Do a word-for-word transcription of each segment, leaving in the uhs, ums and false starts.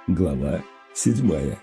Глава седьмая.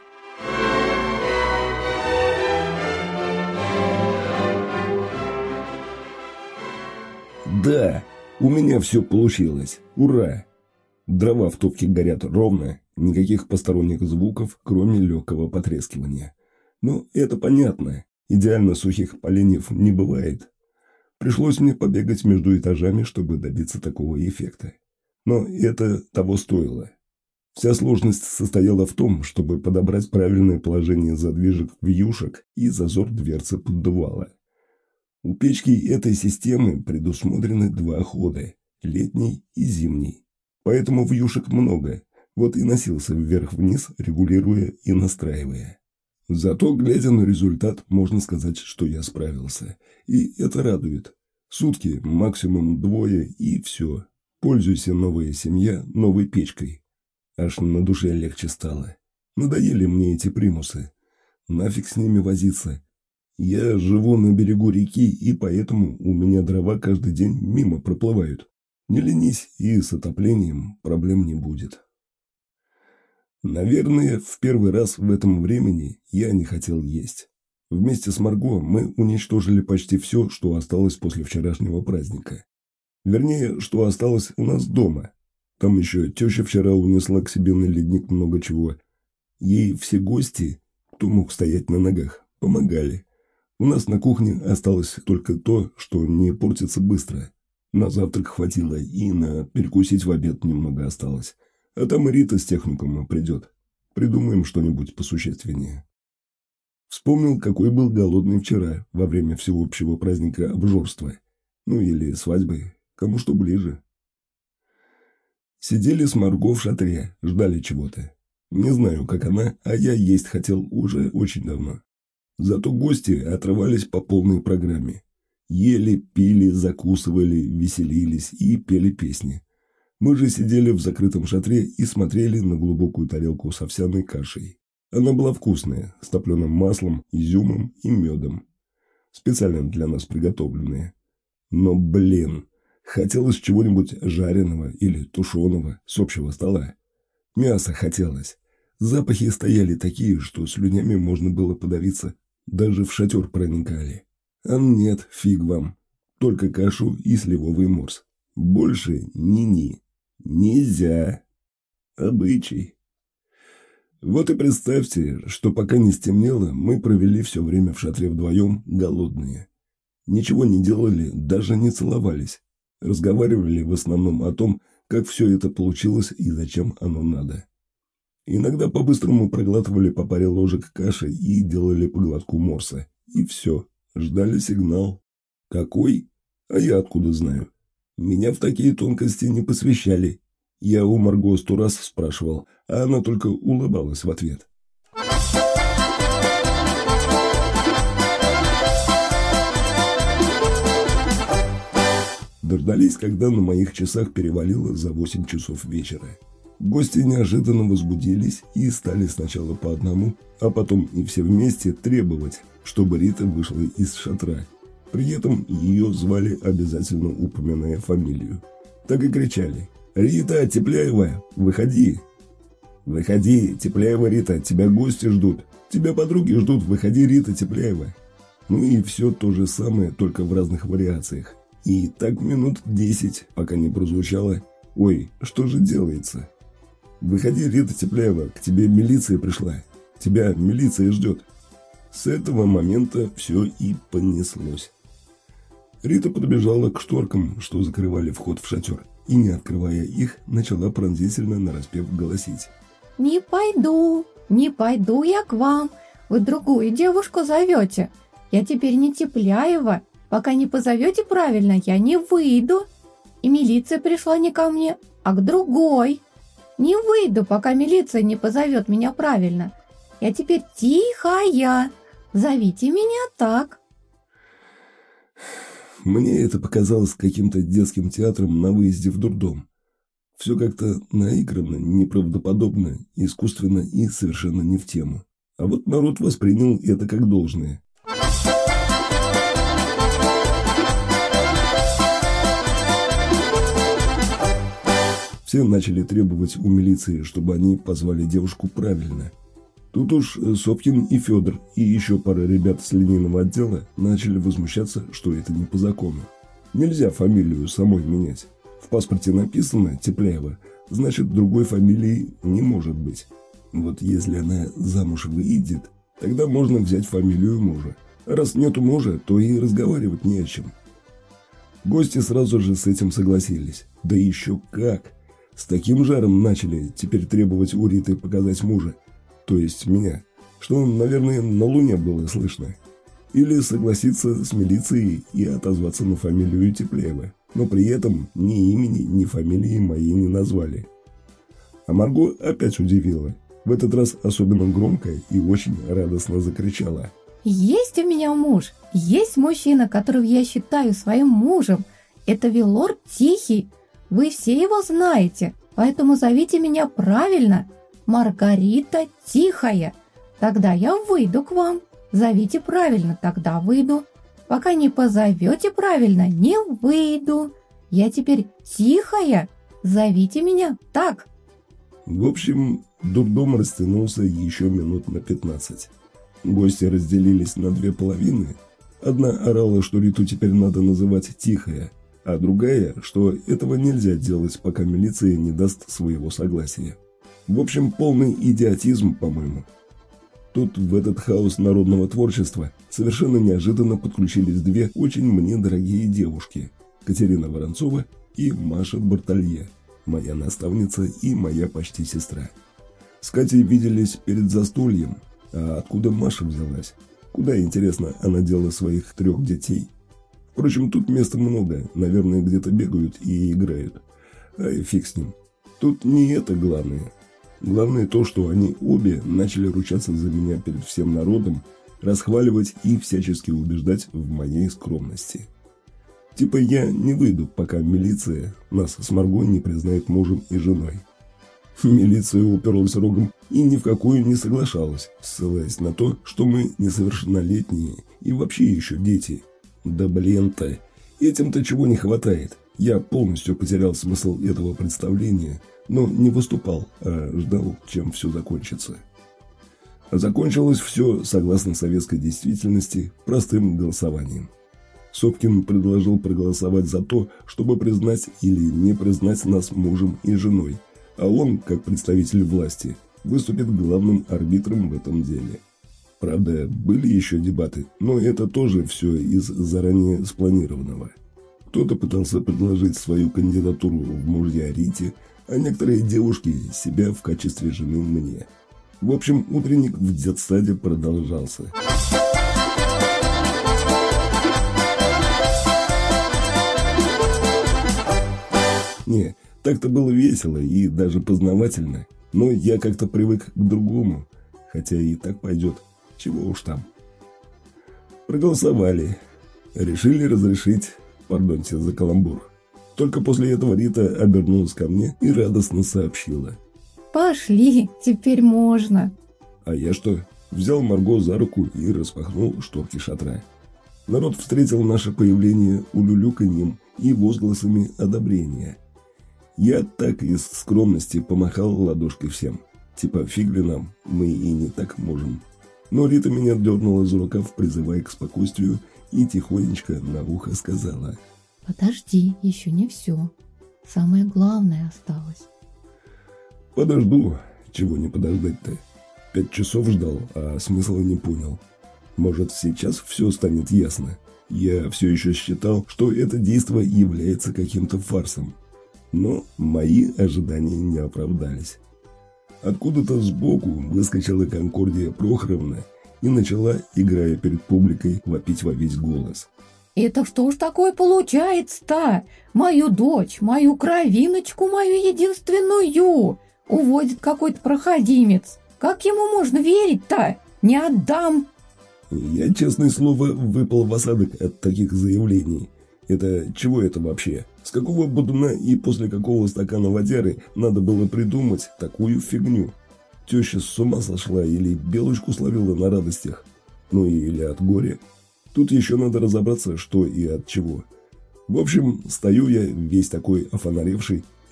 Да, у меня все получилось. Ура! Дрова в топке горят ровно, никаких посторонних звуков, кроме легкого потрескивания. Но это понятно. Идеально сухих поленьев не бывает. Пришлось мне побегать между этажами, чтобы добиться такого эффекта. Но это того стоило. Вся сложность состояла в том, чтобы подобрать правильное положение задвижек вьюшек и зазор дверцы поддувала. У печки этой системы предусмотрены два хода – летний и зимний. Поэтому вьюшек много, вот и носился вверх-вниз, регулируя и настраивая. Зато, глядя на результат, можно сказать, что я справился. И это радует. Сутки, максимум двое, и все. Пользуйся, новая семья, новой печкой. Аж на душе легче стало. Надоели мне эти примусы. Нафиг с ними возиться. Я живу на берегу реки, и поэтому у меня дрова каждый день мимо проплывают. Не ленись, и с отоплением проблем не будет. Наверное, в первый раз в этом времени я не хотел есть. Вместе с Марго мы уничтожили почти все, что осталось после вчерашнего праздника. Вернее, что осталось у нас дома. Там еще теща вчера унесла к себе на ледник много чего. Ей все гости, кто мог стоять на ногах, помогали. У нас на кухне осталось только то, что не портится быстро. На завтрак хватило, и на перекусить в обед немного осталось. А там и Рита с техникума придет. Придумаем что-нибудь посущественнее. Вспомнил, какой был голодный вчера, во время всеобщего праздника обжорства. Ну или свадьбы, кому что ближе. Сидели с Марго в шатре, ждали чего-то. Не знаю, как она, а я есть хотел уже очень давно. Зато гости отрывались по полной программе. Ели, пили, закусывали, веселились и пели песни. Мы же сидели в закрытом шатре и смотрели на глубокую тарелку с овсяной кашей. Она была вкусная, с топленым маслом, изюмом и медом. Специально для нас приготовленная. Но, блин, хотелось чего-нибудь жареного или тушеного с общего стола. Мясо хотелось. Запахи стояли такие, что слюнями можно было подавиться. Даже в шатер проникали. А нет, фиг вам. Только кашу и сливовый морс. Больше ни-ни. Нельзя. Обычай. Вот и представьте, что пока не стемнело, мы провели все время в шатре вдвоем, голодные. Ничего не делали, даже не целовались. Разговаривали в основном о том, как все это получилось и зачем оно надо. Иногда по-быстрому проглатывали по паре ложек каши и делали по глотку морса. И все. Ждали сигнал. Какой? А я откуда знаю? Меня в такие тонкости не посвящали. Я у Марго сто раз спрашивал, а она только улыбалась в ответ. Дождались, когда на моих часах перевалило за восемь часов вечера. Гости неожиданно возбудились и стали сначала по одному, а потом и все вместе требовать, чтобы Рита вышла из шатра. При этом ее звали, обязательно упоминая фамилию. Так и кричали: «Рита Тепляева, выходи! Выходи, Тепляева Рита, тебя гости ждут! Тебя подруги ждут, выходи, Рита Тепляева!» Ну и все то же самое, только в разных вариациях. И так минут десять, пока не прозвучало: «Ой, что же делается? Выходи, Рита Тепляева, к тебе милиция пришла. Тебя милиция ждет». С этого момента все и понеслось. Рита подбежала к шторкам, что закрывали вход в шатер, и, не открывая их, начала пронзительно нараспев голосить: «Не пойду, не пойду я к вам. Вы другую девушку зовете. Я теперь не Тепляева. Пока не позовете правильно, я не выйду. И милиция пришла не ко мне, а к другой. Не выйду, пока милиция не позовет меня правильно. Я теперь тихая. Зовите меня так». Мне это показалось каким-то детским театром на выезде в дурдом. Все как-то наигранно, неправдоподобно, искусственно и совершенно не в тему. А вот народ воспринял это как должное. Все начали требовать у милиции, чтобы они позвали девушку правильно. Тут уж Сопкин и Федор, и еще пара ребят с линейного отдела начали возмущаться, что это не по закону. Нельзя фамилию самой менять. В паспорте написано Тепляева, значит, другой фамилии не может быть. Вот если она замуж выйдет, тогда можно взять фамилию мужа. А раз нету мужа, то и разговаривать не о чем. Гости сразу же с этим согласились. Да еще как! С таким жаром начали теперь требовать у Риты показать мужа, то есть меня, что, наверное, на Луне было слышно. Или согласиться с милицией и отозваться на фамилию Тепляева, но при этом ни имени, ни фамилии моей не назвали. А Марго опять удивила. В этот раз особенно громко и очень радостно закричала. Есть у меня муж, есть мужчина, которого я считаю своим мужем. Это Велор Тихий. Вы все его знаете, поэтому зовите меня правильно. Маргарита Тихая. Тогда я выйду к вам. Зовите правильно, тогда выйду. Пока не позовете правильно, не выйду. Я теперь Тихая. Зовите меня так. В общем, дурдом растянулся еще минут на пятнадцать. Гости разделились на две половины. Одна орала, что Риту теперь надо называть Тихая, а другая, что этого нельзя делать, пока милиция не даст своего согласия. В общем, полный идиотизм, по-моему. Тут в этот хаос народного творчества совершенно неожиданно подключились две очень мне дорогие девушки – Катерина Воронцова и Маша Бартолье, моя наставница и моя почти сестра. С Катей виделись перед застольем, а откуда Маша взялась? Куда, интересно, она дела своих трех детей? Впрочем, тут места много, наверное, где-то бегают и играют. Ай, фиг с ним. Тут не это главное. Главное то, что они обе начали ручаться за меня перед всем народом, расхваливать и всячески убеждать в моей скромности. Типа я не выйду, пока милиция нас с Марго не признает мужем и женой. Милиция уперлась рогом и ни в какую не соглашалась, ссылаясь на то, что мы несовершеннолетние и вообще еще дети. Да блин-то, этим-то чего не хватает. Я полностью потерял смысл этого представления, но не выступал, а ждал, чем все закончится. А закончилось все, согласно советской действительности, простым голосованием. Сопкин предложил проголосовать за то, чтобы признать или не признать нас мужем и женой, а он, как представитель власти, выступит главным арбитром в этом деле. Правда, были еще дебаты, но это тоже все из заранее спланированного. Кто-то пытался предложить свою кандидатуру в мужья Рите, а некоторые девушки себя в качестве жены мне. В общем, утренник в детсаде продолжался. Не, так-то было весело и даже познавательно, но я как-то привык к другому, хотя и так пойдет, чего уж там. Проголосовали, решили разрешить, пардоньте за каламбур. Только после этого Рита обернулась ко мне и радостно сообщила. Пошли, теперь можно. А я что? Взял Марго за руку и распахнул шторки шатра. Народ встретил наше появление улюлюканьем и возгласами одобрения. Я так из скромности помахал ладошкой всем. Типа фиг ли нам, мы и не так можем. Но Рита меня дернула за рукав, призывая к спокойствию, и тихонечко на ухо сказала. Подожди, еще не все. Самое главное осталось. Подожду, чего не подождать-то. Пять часов ждал, а смысла не понял. Может, сейчас все станет ясно. Я все еще считал, что это действо является каким-то фарсом. Но мои ожидания не оправдались. Откуда-то сбоку выскочила Конкордия Прохоровна и начала, играя перед публикой, вопить во весь голос. Это что ж такое получается-то? Мою дочь, мою кровиночку, мою единственную уводит какой-то проходимец. Как ему можно верить-то? Не отдам. Я, честное слово, выпал в осадок от таких заявлений. Это чего это вообще? С какого бодуна и после какого стакана водяры надо было придумать такую фигню? Теща с ума сошла или белочку словила на радостях? Ну или от горя? Тут еще надо разобраться, что и от чего. В общем, стою я весь такой офонаревший,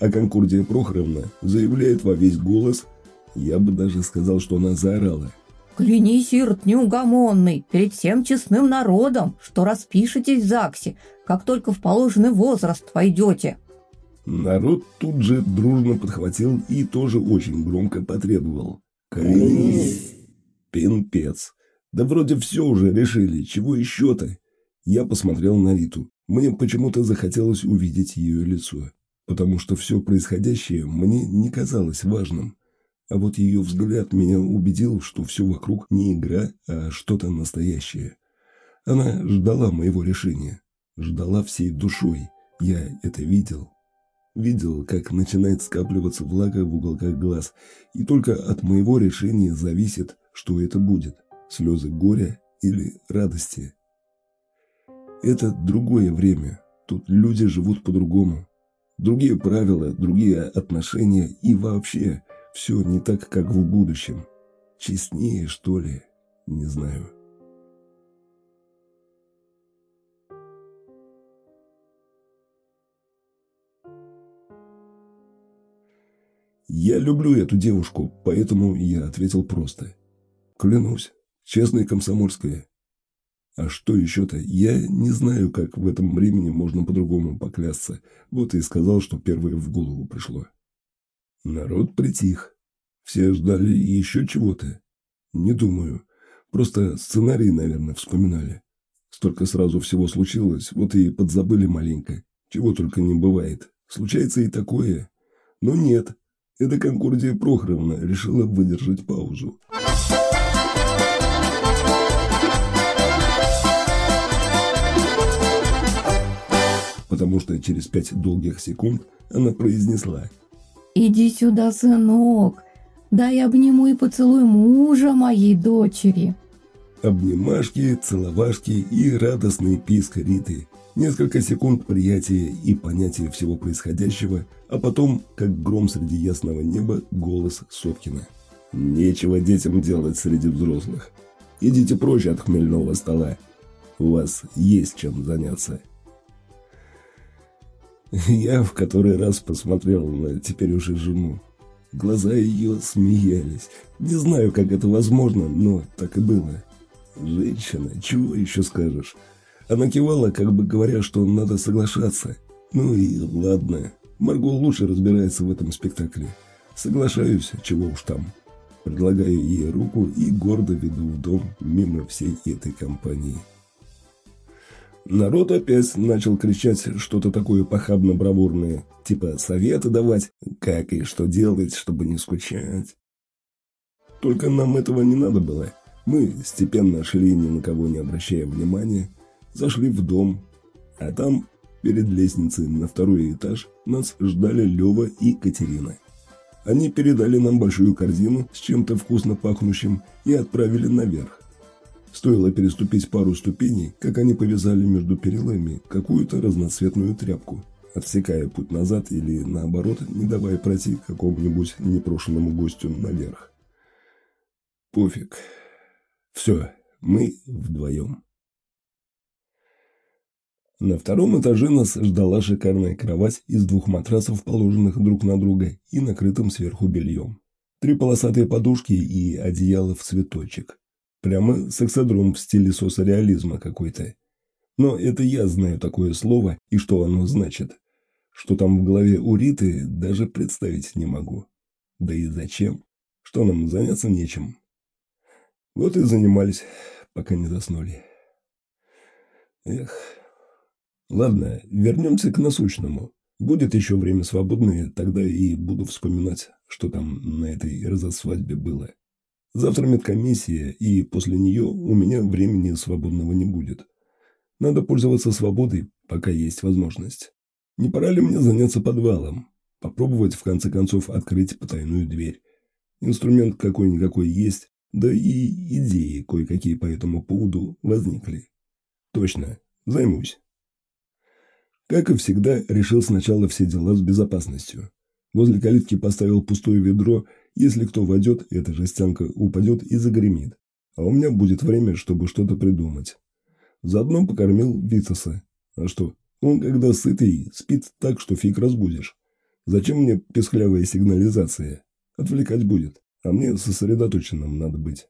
А Конкордия Прохоровна заявляет во весь голос, я бы даже сказал, что она заорала: «Клянись, Ирод неугомонный, перед всем честным народом, что распишетесь в ЗАГСе, как только в положенный возраст войдете». Народ тут же дружно подхватил и тоже очень громко потребовал: «Клянись!» Пинпец. Да вроде все уже решили, чего еще-то? Я посмотрел на Риту. Мне почему-то захотелось увидеть ее лицо, потому что все происходящее мне не казалось важным. А вот ее взгляд меня убедил, что все вокруг не игра, а что-то настоящее. Она ждала моего решения. Ждала всей душой. Я это видел. Видел, как начинает скапливаться влага в уголках глаз. И только от моего решения зависит, что это будет. Слезы горя или радости. Это другое время. Тут люди живут по-другому. Другие правила, другие отношения и вообще все не так, как в будущем. Честнее, что ли? Не знаю. Я люблю эту девушку, поэтому я ответил просто: клянусь, честная комсомольская. А что еще-то? Я не знаю, как в этом времени можно по-другому поклясться. Вот и сказал, что первое в голову пришло. Народ притих. Все ждали еще чего-то. Не думаю. Просто сценарий, наверное, вспоминали. Столько сразу всего случилось, вот и подзабыли маленько. Чего только не бывает. Случается и такое. Но нет. Эта Конкордия Прохоровна решила выдержать паузу. Потому что через пять долгих секунд она произнесла: «Иди сюда, сынок, дай обниму и поцелуй мужа моей дочери». Обнимашки, целовашки и радостный писк Риты. Несколько секунд приятия и понятия всего происходящего, а потом, как гром среди ясного неба, голос Соткина: «Нечего детям делать среди взрослых. Идите прочь от хмельного стола. У вас есть чем заняться». Я в который раз посмотрел на теперь уже жену. Глаза ее смеялись. Не знаю, как это возможно, но так и было. Женщина, чего еще скажешь? Она кивала, как бы говоря, что надо соглашаться. Ну и ладно. Марго лучше разбирается в этом спектакле. Соглашаюсь, чего уж там. Предлагаю ей руку и гордо веду в дом мимо всей этой компании. Народ опять начал кричать что-то такое похабно-бравурное, типа советы давать, как и что делать, чтобы не скучать. Только нам этого не надо было. Мы степенно шли, ни на кого не обращая внимания, зашли в дом, а там, перед лестницей на второй этаж, нас ждали Лева и Катерина. Они передали нам большую корзину с чем-то вкусно пахнущим и отправили наверх. Стоило переступить пару ступеней, как они повязали между перилами какую-то разноцветную тряпку, отсекая путь назад или, наоборот, не давая пройти какому-нибудь непрошенному гостю наверх. Пофиг. Все, мы вдвоем. На втором этаже нас ждала шикарная кровать из двух матрасов, положенных друг на друга и накрытым сверху бельем. Три полосатые подушки и одеяло в цветочек. Прямо сексодром в стиле соцреализма какой-то. Но это я знаю такое слово и что оно значит. Что там в голове у Риты, даже представить не могу. Да и зачем? Что нам заняться нечем? Вот и занимались, пока не заснули. Эх. Ладно, вернемся к насущному. Будет еще время свободное, тогда и буду вспоминать, что там на этой разосвадьбе было. Завтра медкомиссия, и после нее у меня времени свободного не будет. Надо пользоваться свободой, пока есть возможность. Не пора ли мне заняться подвалом? Попробовать, в конце концов, открыть потайную дверь. Инструмент какой-никакой есть, да и идеи кое-какие по этому поводу возникли. Точно, займусь. Как и всегда, решил сначала все дела с безопасностью. Возле калитки поставил пустое ведро. Если кто войдет, эта жестянка упадет и загремит. А у меня будет время, чтобы что-то придумать. Заодно покормил Витаса. А что, он, когда сытый, спит так, что фиг разбудишь. Зачем мне песклявая сигнализация? Отвлекать будет, а мне сосредоточенным надо быть.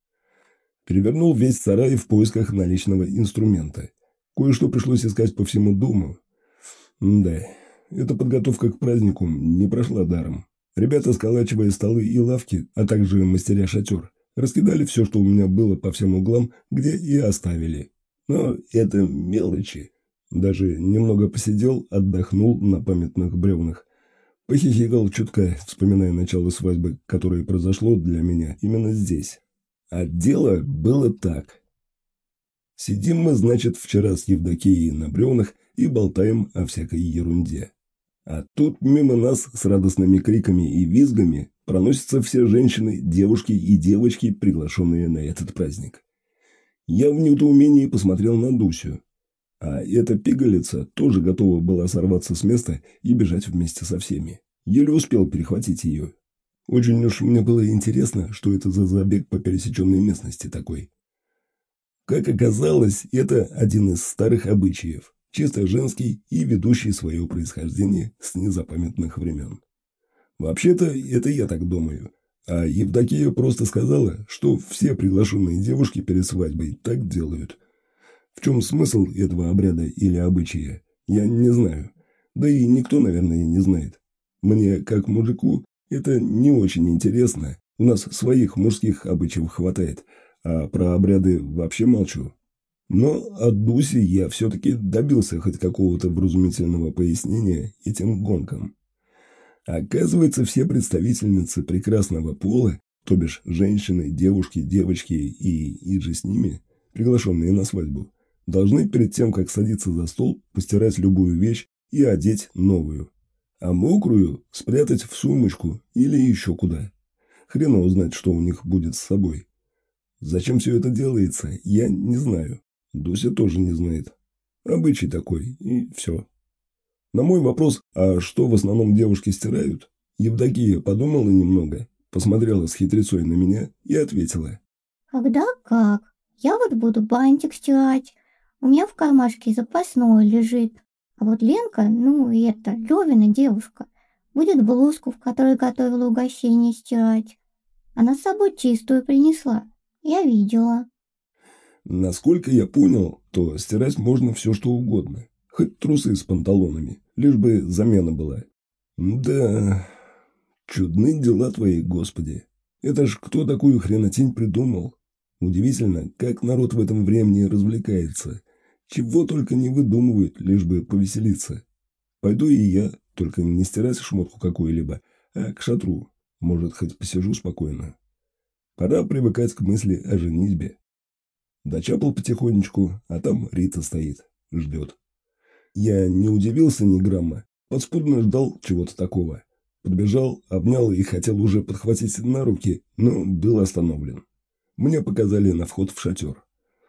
Перевернул весь сарай в поисках наличного инструмента. Кое-что пришлось искать по всему дому. Да, эта подготовка к празднику не прошла даром. Ребята, сколачивая столы и лавки, а также мастеря шатер, раскидали все, что у меня было по всем углам, где и оставили. Но это мелочи. Даже немного посидел, отдохнул на памятных бревнах. Похихикал чутка, вспоминая начало свадьбы, которое произошло для меня именно здесь. А дело было так. Сидим мы, значит, вчера с Евдокией на бревнах и болтаем о всякой ерунде. А тут мимо нас с радостными криками и визгами проносятся все женщины, девушки и девочки, приглашенные на этот праздник. Я в недоумении посмотрел на Дусю. А эта пигалица тоже готова была сорваться с места и бежать вместе со всеми. Еле успел перехватить ее. Очень уж мне было интересно, что это за забег по пересеченной местности такой. Как оказалось, это один из старых обычаев, чисто женский и ведущий свое происхождение с незапамятных времен. Вообще-то, это я так думаю. А Евдокия просто сказала, что все приглашенные девушки перед свадьбой так делают. В чем смысл этого обряда или обычая, я не знаю. Да и никто, наверное, не знает. Мне, как мужику, это не очень интересно. У нас своих мужских обычаев хватает, а про обряды вообще молчу. Но от Дуси я все-таки добился хоть какого-то вразумительного пояснения этим гонкам. Оказывается, все представительницы прекрасного пола, то бишь женщины, девушки, девочки и и же с ними, приглашенные на свадьбу, должны перед тем, как садиться за стол, постирать любую вещь и одеть новую. А мокрую спрятать в сумочку или еще куда. Хрена узнать, что у них будет с собой. Зачем все это делается, я не знаю. Дуся тоже не знает. Обычай такой, и все. На мой вопрос, а что в основном девушки стирают, Евдокия подумала немного, посмотрела с хитрецой на меня и ответила. Когда как? Я вот буду бантик стирать. У меня в кармашке запасной лежит. А вот Ленка, ну это, Левина девушка, будет блузку, в которой готовила угощение, стирать. Она с собой чистую принесла. Я видела. Насколько я понял, то стирать можно все, что угодно. Хоть трусы с панталонами, лишь бы замена была. Да, чудны дела твои, Господи. Это ж кто такую хренотень придумал? Удивительно, как народ в этом времени развлекается. Чего только не выдумывают, лишь бы повеселиться. Пойду и я, только не стирать шмотку какую-либо, а к шатру. Может, хоть посижу спокойно. Пора привыкать к мысли о женитьбе. Дочапал потихонечку, а там Рита стоит, ждет. Я не удивился ни грамма, подспудно ждал чего-то такого. Подбежал, обнял и хотел уже подхватить на руки, но был остановлен. Мне показали на вход в шатер.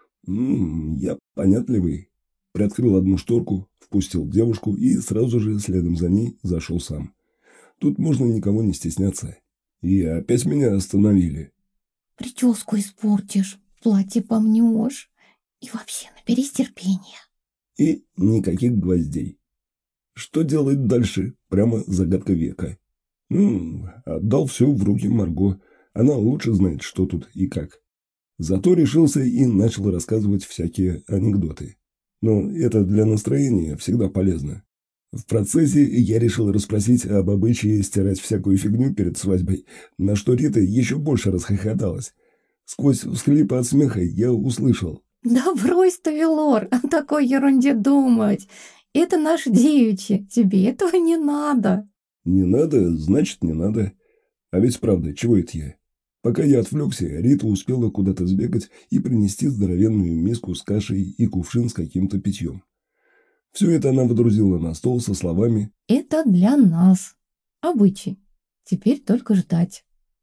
М-м, я понятливый. Приоткрыл одну шторку, впустил девушку и сразу же следом за ней зашел сам. Тут можно никого не стесняться. И опять меня остановили. Прическу испортишь, платье помнешь. И вообще наберись терпения. И никаких гвоздей. Что делать дальше? Прямо загадка века. Ну, отдал все в руки Марго. Она лучше знает, что тут и как. Зато решился и начал рассказывать всякие анекдоты. Но это для настроения всегда полезно. В процессе я решил расспросить об обычае стирать всякую фигню перед свадьбой, на что Рита еще больше расхохоталась. Сквозь всхлипы от смеха я услышал. Да брось ты, Велор, о такой ерунде думать. Это наш девичье, тебе этого не надо. Не надо, значит не надо. А ведь правда, чего это я? Пока я отвлекся, Рита успела куда-то сбегать и принести здоровенную миску с кашей и кувшин с каким-то питьем. Все это она водрузила на стол со словами «Это для нас. Обычай. Теперь только ждать».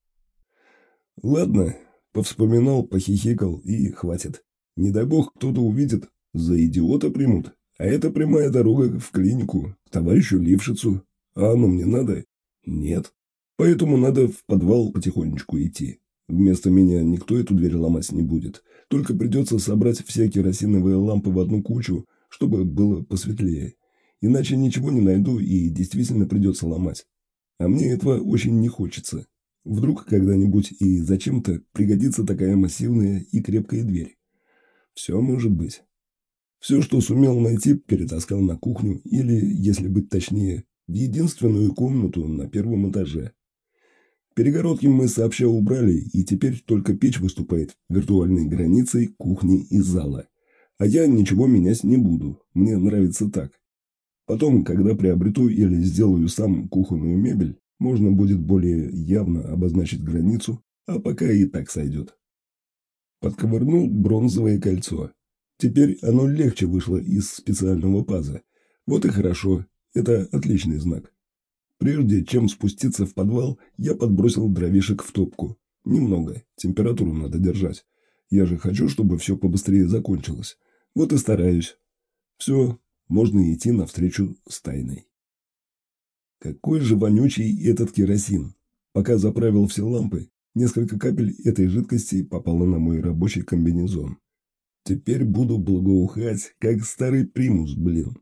Ладно, повспоминал, похихикал и хватит. Не дай бог кто-то увидит, за идиота примут. А это прямая дорога в клинику, к товарищу Лившицу. А оно мне надо? Нет. Поэтому надо в подвал потихонечку идти. Вместо меня никто эту дверь ломать не будет. Только придется собрать все керосиновые лампы в одну кучу, чтобы было посветлее. Иначе ничего не найду и действительно придется ломать. А мне этого очень не хочется. Вдруг когда-нибудь и зачем-то пригодится такая массивная и крепкая дверь. Все может быть. Все, что сумел найти, перетаскал на кухню или, если быть точнее, в единственную комнату на первом этаже. Перегородки мы сообща убрали, и теперь только печь выступает виртуальной границей кухни и зала. А я ничего менять не буду, мне нравится так. Потом, когда приобрету или сделаю сам кухонную мебель, можно будет более явно обозначить границу, а пока и так сойдет. Подковырнул бронзовое кольцо. Теперь оно легче вышло из специального паза. Вот и хорошо, это отличный знак. Прежде чем спуститься в подвал, я подбросил дровишек в топку. Немного, температуру надо держать. Я же хочу, чтобы все побыстрее закончилось. Вот и стараюсь. Все, можно идти навстречу с тайной. Какой же вонючий этот керосин. Пока заправил все лампы, несколько капель этой жидкости попало на мой рабочий комбинезон. Теперь буду благоухать, как старый примус, блин.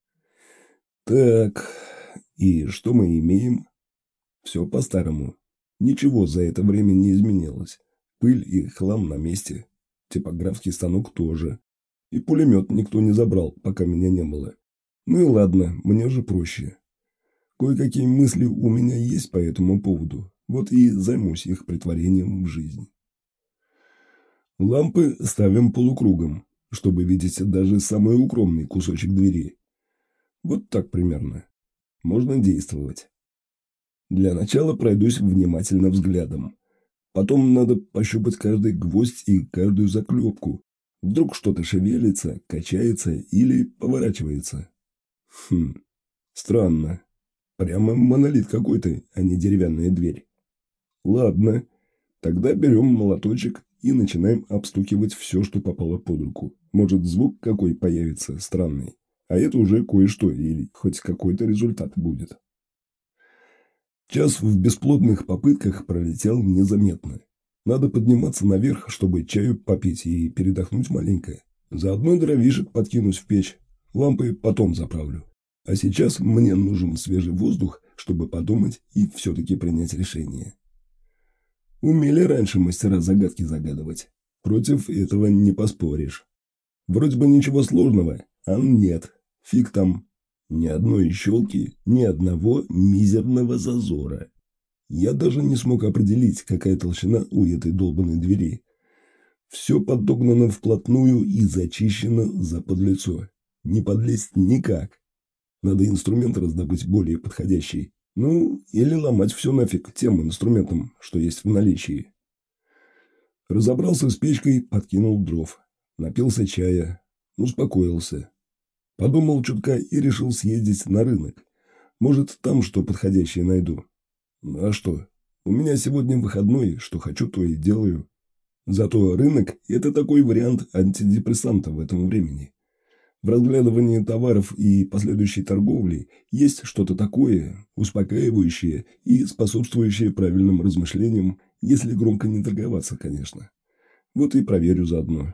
Так, и что мы имеем? Все по-старому. Ничего за это время не изменилось. Пыль и хлам на месте. Типографский станок тоже. И пулемет никто не забрал, пока меня не было. Ну и ладно, мне же проще. Кое-какие мысли у меня есть по этому поводу. Вот и займусь их претворением в жизнь. Лампы ставим полукругом, чтобы видеть даже самый укромный кусочек двери. Вот так примерно. Можно действовать. Для начала пройдусь внимательно взглядом. Потом надо пощупать каждый гвоздь и каждую заклепку. Вдруг что-то шевелится, качается или поворачивается. Хм, странно. Прямо монолит какой-то, а не деревянная дверь. Ладно, тогда берем молоточек и начинаем обстукивать все, что попало под руку. Может, звук какой появится странный. А это уже кое-что или хоть какой-то результат будет. Час в бесплодных попытках пролетел незаметно. Надо подниматься наверх, чтобы чаю попить и передохнуть маленько. Заодно дровишек подкинуть в печь. Лампы потом заправлю. А сейчас мне нужен свежий воздух, чтобы подумать и все-таки принять решение. Умели раньше мастера загадки загадывать. Против этого не поспоришь. Вроде бы ничего сложного, а нет. Фиг там. Ни одной щелки, ни одного мизерного зазора. Я даже не смог определить, какая толщина у этой долбанной двери. Все подогнано вплотную и зачищено за подлицо. Не подлезть никак. Надо инструмент раздобыть более подходящий. Ну, или ломать все нафиг тем инструментом, что есть в наличии. Разобрался с печкой, подкинул дров. Напился чая. Успокоился. Подумал чутка и решил съездить на рынок. Может, там что подходящее найду. А что? У меня сегодня выходной, что хочу, то и делаю. Зато рынок – это такой вариант антидепрессанта в этом времени. В разглядывании товаров и последующей торговли есть что-то такое, успокаивающее и способствующее правильным размышлениям, если громко не торговаться, конечно. Вот и проверю заодно.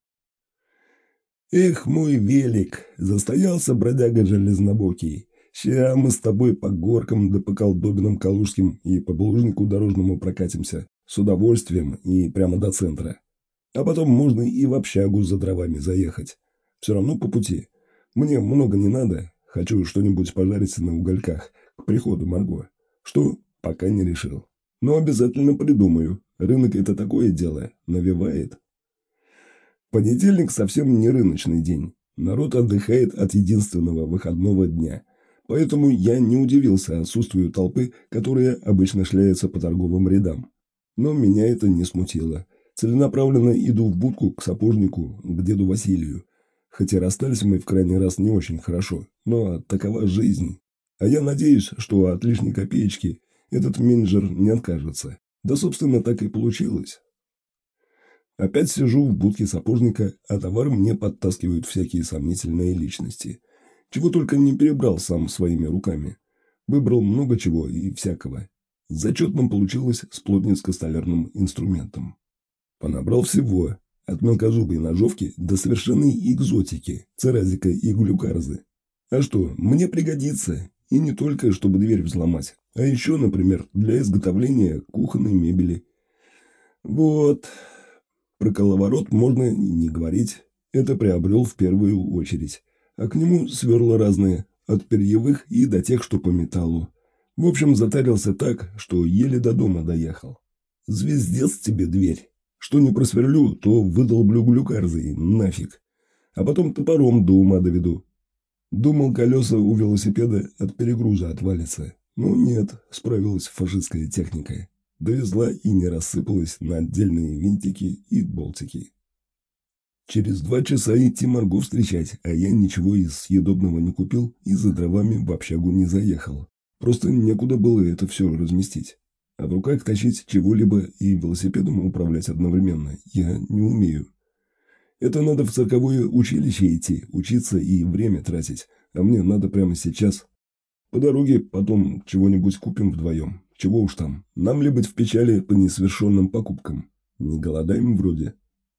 Эх, мой велик, застоялся бродяга железнобокий. Ща мы с тобой по горкам да по колдобинам калужским и по булыжнику дорожному прокатимся с удовольствием и прямо до центра. А потом можно и в общагу за дровами заехать. Все равно по пути. Мне много не надо. Хочу что-нибудь пожарить на угольках к приходу Марго. Что? Пока не решил. Но обязательно придумаю. Рынок – это такое дело. Навевает. Понедельник совсем не рыночный день. Народ отдыхает от единственного выходного дня. Поэтому я не удивился отсутствию толпы, которая обычно шляется по торговым рядам. Но меня это не смутило. Целенаправленно иду в будку к сапожнику, к деду Василию. Хотя расстались мы в крайний раз не очень хорошо, но такова жизнь. А я надеюсь, что от лишней копеечки этот менеджер не откажется. Да, собственно, так и получилось. Опять сижу в будке сапожника, а товар мне подтаскивают всякие сомнительные личности. Чего только не перебрал сам своими руками. Выбрал много чего и всякого. Зачетным получилось с плотницко-столярным инструментом. Понабрал всего. От мелкозубой ножовки до совершенной экзотики, церазика и глюкарзы. А что, мне пригодится. И не только, чтобы дверь взломать, а еще, например, для изготовления кухонной мебели. Вот. Про коловорот можно не говорить. Это приобрел в первую очередь. А к нему сверла разные, от перьевых и до тех, что по металлу. В общем, затарился так, что еле до дома доехал. Звездец тебе дверь. Что не просверлю, то выдолблю глюкарзой, нафиг. А потом топором до ума доведу. Думал, колеса у велосипеда от перегруза отвалятся. Но нет, справилась фашистская техника. Довезла и не рассыпалась на отдельные винтики и болтики. Через два часа идти Марго встречать, а я ничего из съедобного не купил и за дровами в общагу не заехал. Просто некуда было это все разместить. А в руках тащить чего-либо и велосипедом управлять одновременно я не умею. Это надо в цирковое училище идти, учиться и время тратить, а мне надо прямо сейчас. По дороге потом чего-нибудь купим вдвоем. Чего уж там, нам ли быть в печали по несовершенным покупкам? Не голодаем вроде.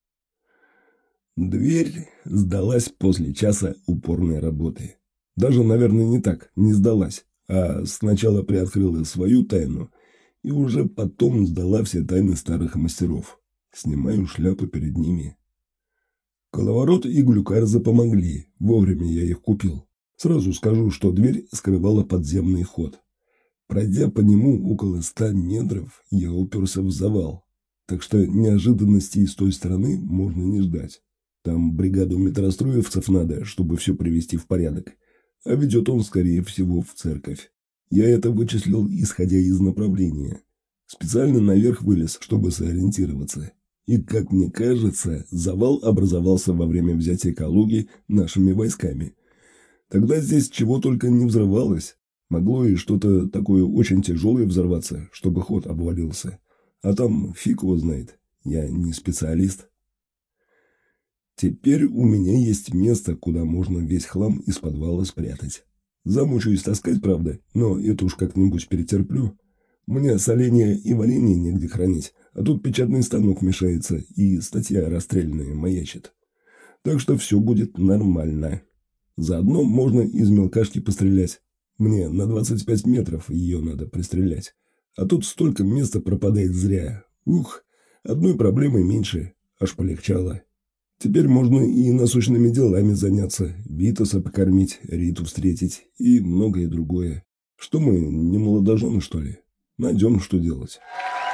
Дверь сдалась после часа упорной работы. Даже, наверное, не так, не сдалась, а сначала приоткрыла свою тайну и уже потом сдала все тайны старых мастеров. Снимаю шляпу перед ними. Коловорот и глюкарза помогли, вовремя я их купил. Сразу скажу, что дверь скрывала подземный ход. Пройдя по нему около ста метров, я уперся в завал, так что неожиданностей с той стороны можно не ждать. Там бригаду метростроевцев надо, чтобы все привести в порядок, а ведет он, скорее всего, в церковь. Я это вычислил, исходя из направления. Специально наверх вылез, чтобы сориентироваться. И, как мне кажется, завал образовался во время взятия Калуги нашими войсками. Тогда здесь чего только не взрывалось. Могло и что-то такое очень тяжелое взорваться, чтобы ход обвалился. А там фиг его знает. Я не специалист. Теперь у меня есть место, куда можно весь хлам из подвала спрятать. Замучаюсь таскать, правда, но это уж как-нибудь перетерплю. Мне соленья и варенье негде хранить, а тут печатный станок мешается и статья расстрельная маячит. Так что все будет нормально. Заодно можно из мелкашки пострелять. Мне на двадцать пять метров ее надо пристрелять. А тут столько места пропадает зря. Ух, одной проблемой меньше, аж полегчало. Теперь можно и насущными делами заняться, Витаса покормить, Риту встретить и многое другое. Что мы, не молодожены, что ли? Найдем, что делать.